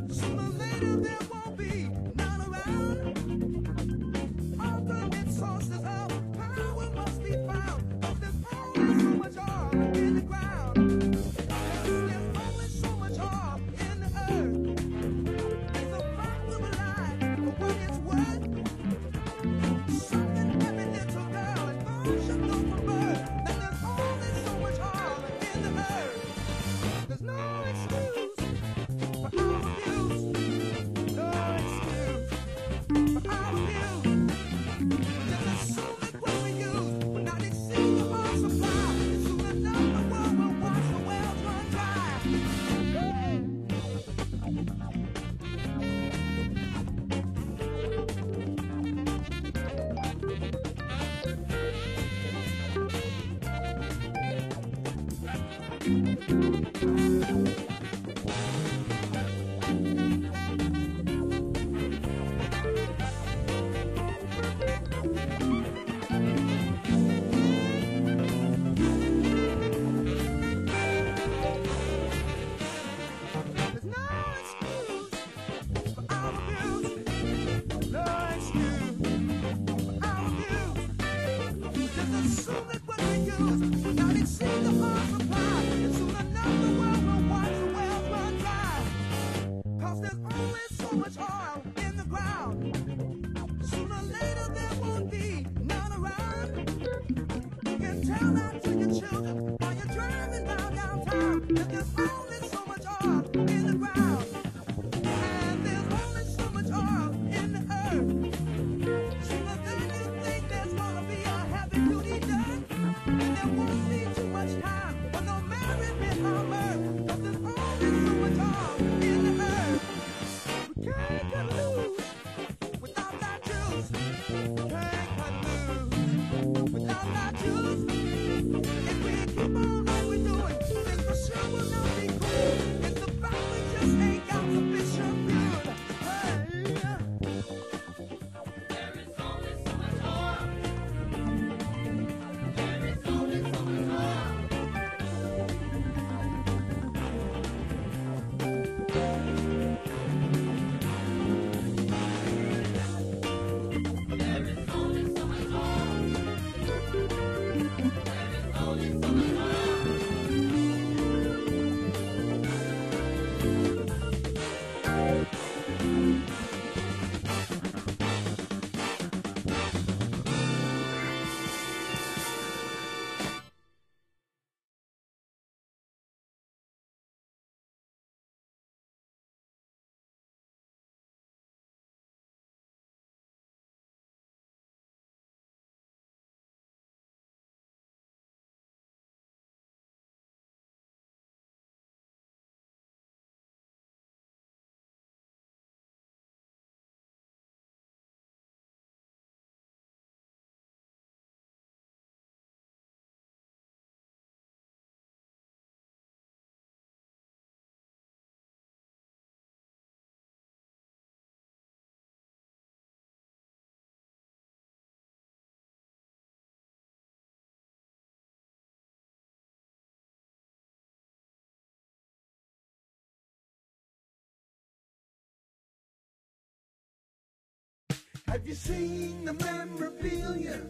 Have you seen the memorabilia?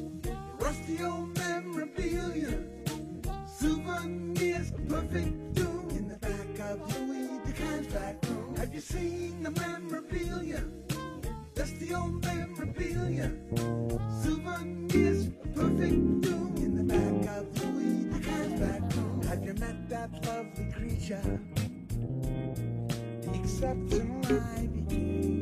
Rusty old memorabilia. Souvenirs of perfect doom in the back of Louis DeCan's back room. Have you seen the memorabilia? Dusty old memorabilia. Souvenirs of perfect doom in the back of Louis DeCan's back room. Have you met that lovely creature? The exceptional I became.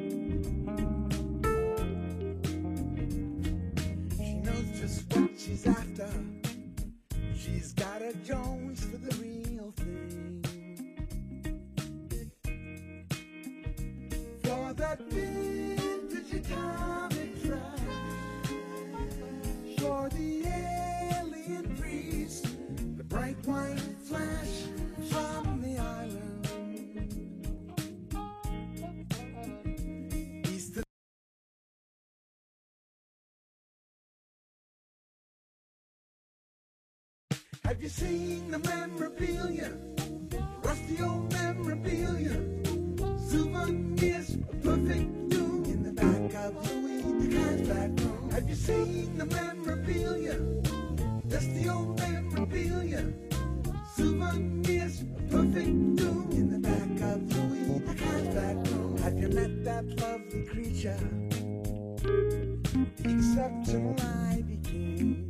What she's after, she's got a Jones for the real thing. For that vintage atomic trash, for the alien priest, the bright white flash from the island. Have you seen the memorabilia? Rusty old memorabilia. Souvenirs, perfect doom in the back of Louis DeCan's back room. Have you seen the memorabilia? That's the old memorabilia. Souvenirs, perfect doom in the back of Louis DeCan's back room. Have you met that lovely creature? The exceptional Ivy King.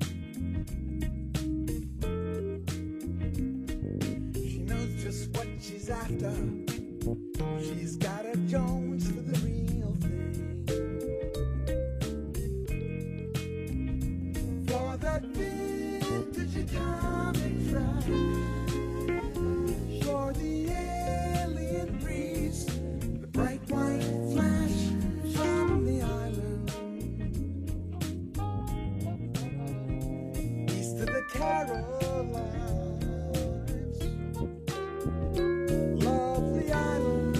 She knows just what she's after. She's got a Jones for the real thing. For that vintage atomic flash, for the alien breeze, the bright white flash from the island, east of the Carolines. Lovely island.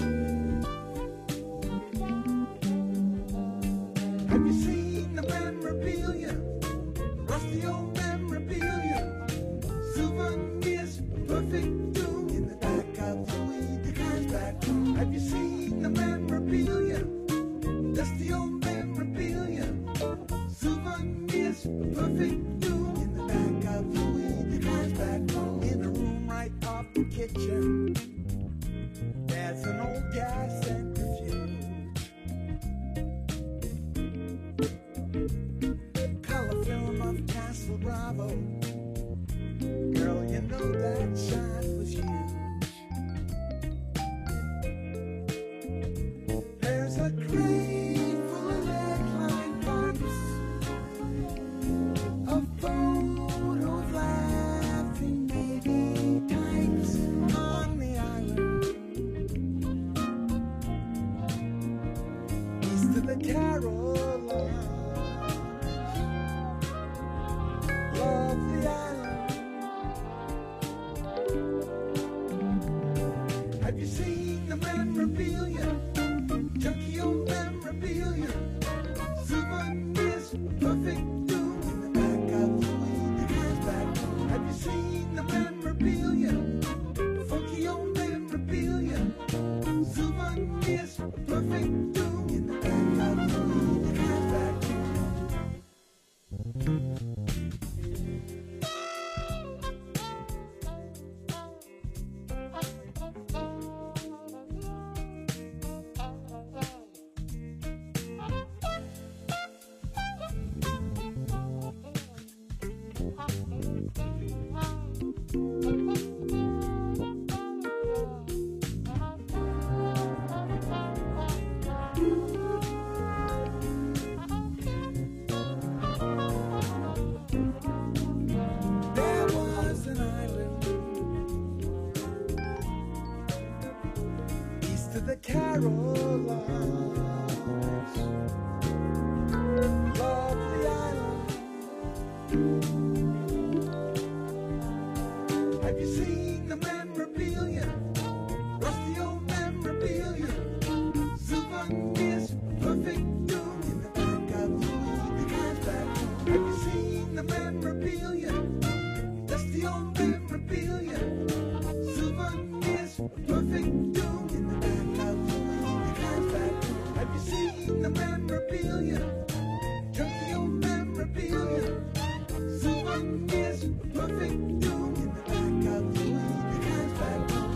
Have you seen the memorabilia? Rusty old memorabilia. Souvenirs, perfect doom in the back of Louis DeCan's back room. Have you seen the memorabilia? That's the old memorabilia. Souvenirs, perfect doom in the back of Louis DeCan's back room. In a room right off the kitchen, there's an old gas centrifuge. Color film of Castle Bravo. Girl, you know that shot was huge. There's a crate full of lead-lined pipes, a photo of laughing baby types on the island, east of the Carolines. Lovely island. Have you seen the memorabilia? Junky old memorabilia. Souvenirs, perfect doom in the back of Louis DeCan's back room. Have you seen the memorabilia? Funky old memorabilia. Souvenirs, perfect doom in the back of Louis DeCan's back room. There was an island east of the Carolines. Lovely island. Have you seen the memorabilia? Rusty old memorabilia. Souvenirs, perfect doom in the back of Louis DeCan's back room. Have you seen the memorabilia? That's the old memorabilia. Souvenirs, perfect doom in the back of Louis DeCan's back room. Have you seen the memorabilia? Junky old memorabilia. Souvenirs, perfect doom in the back of Louis DeCan's back room.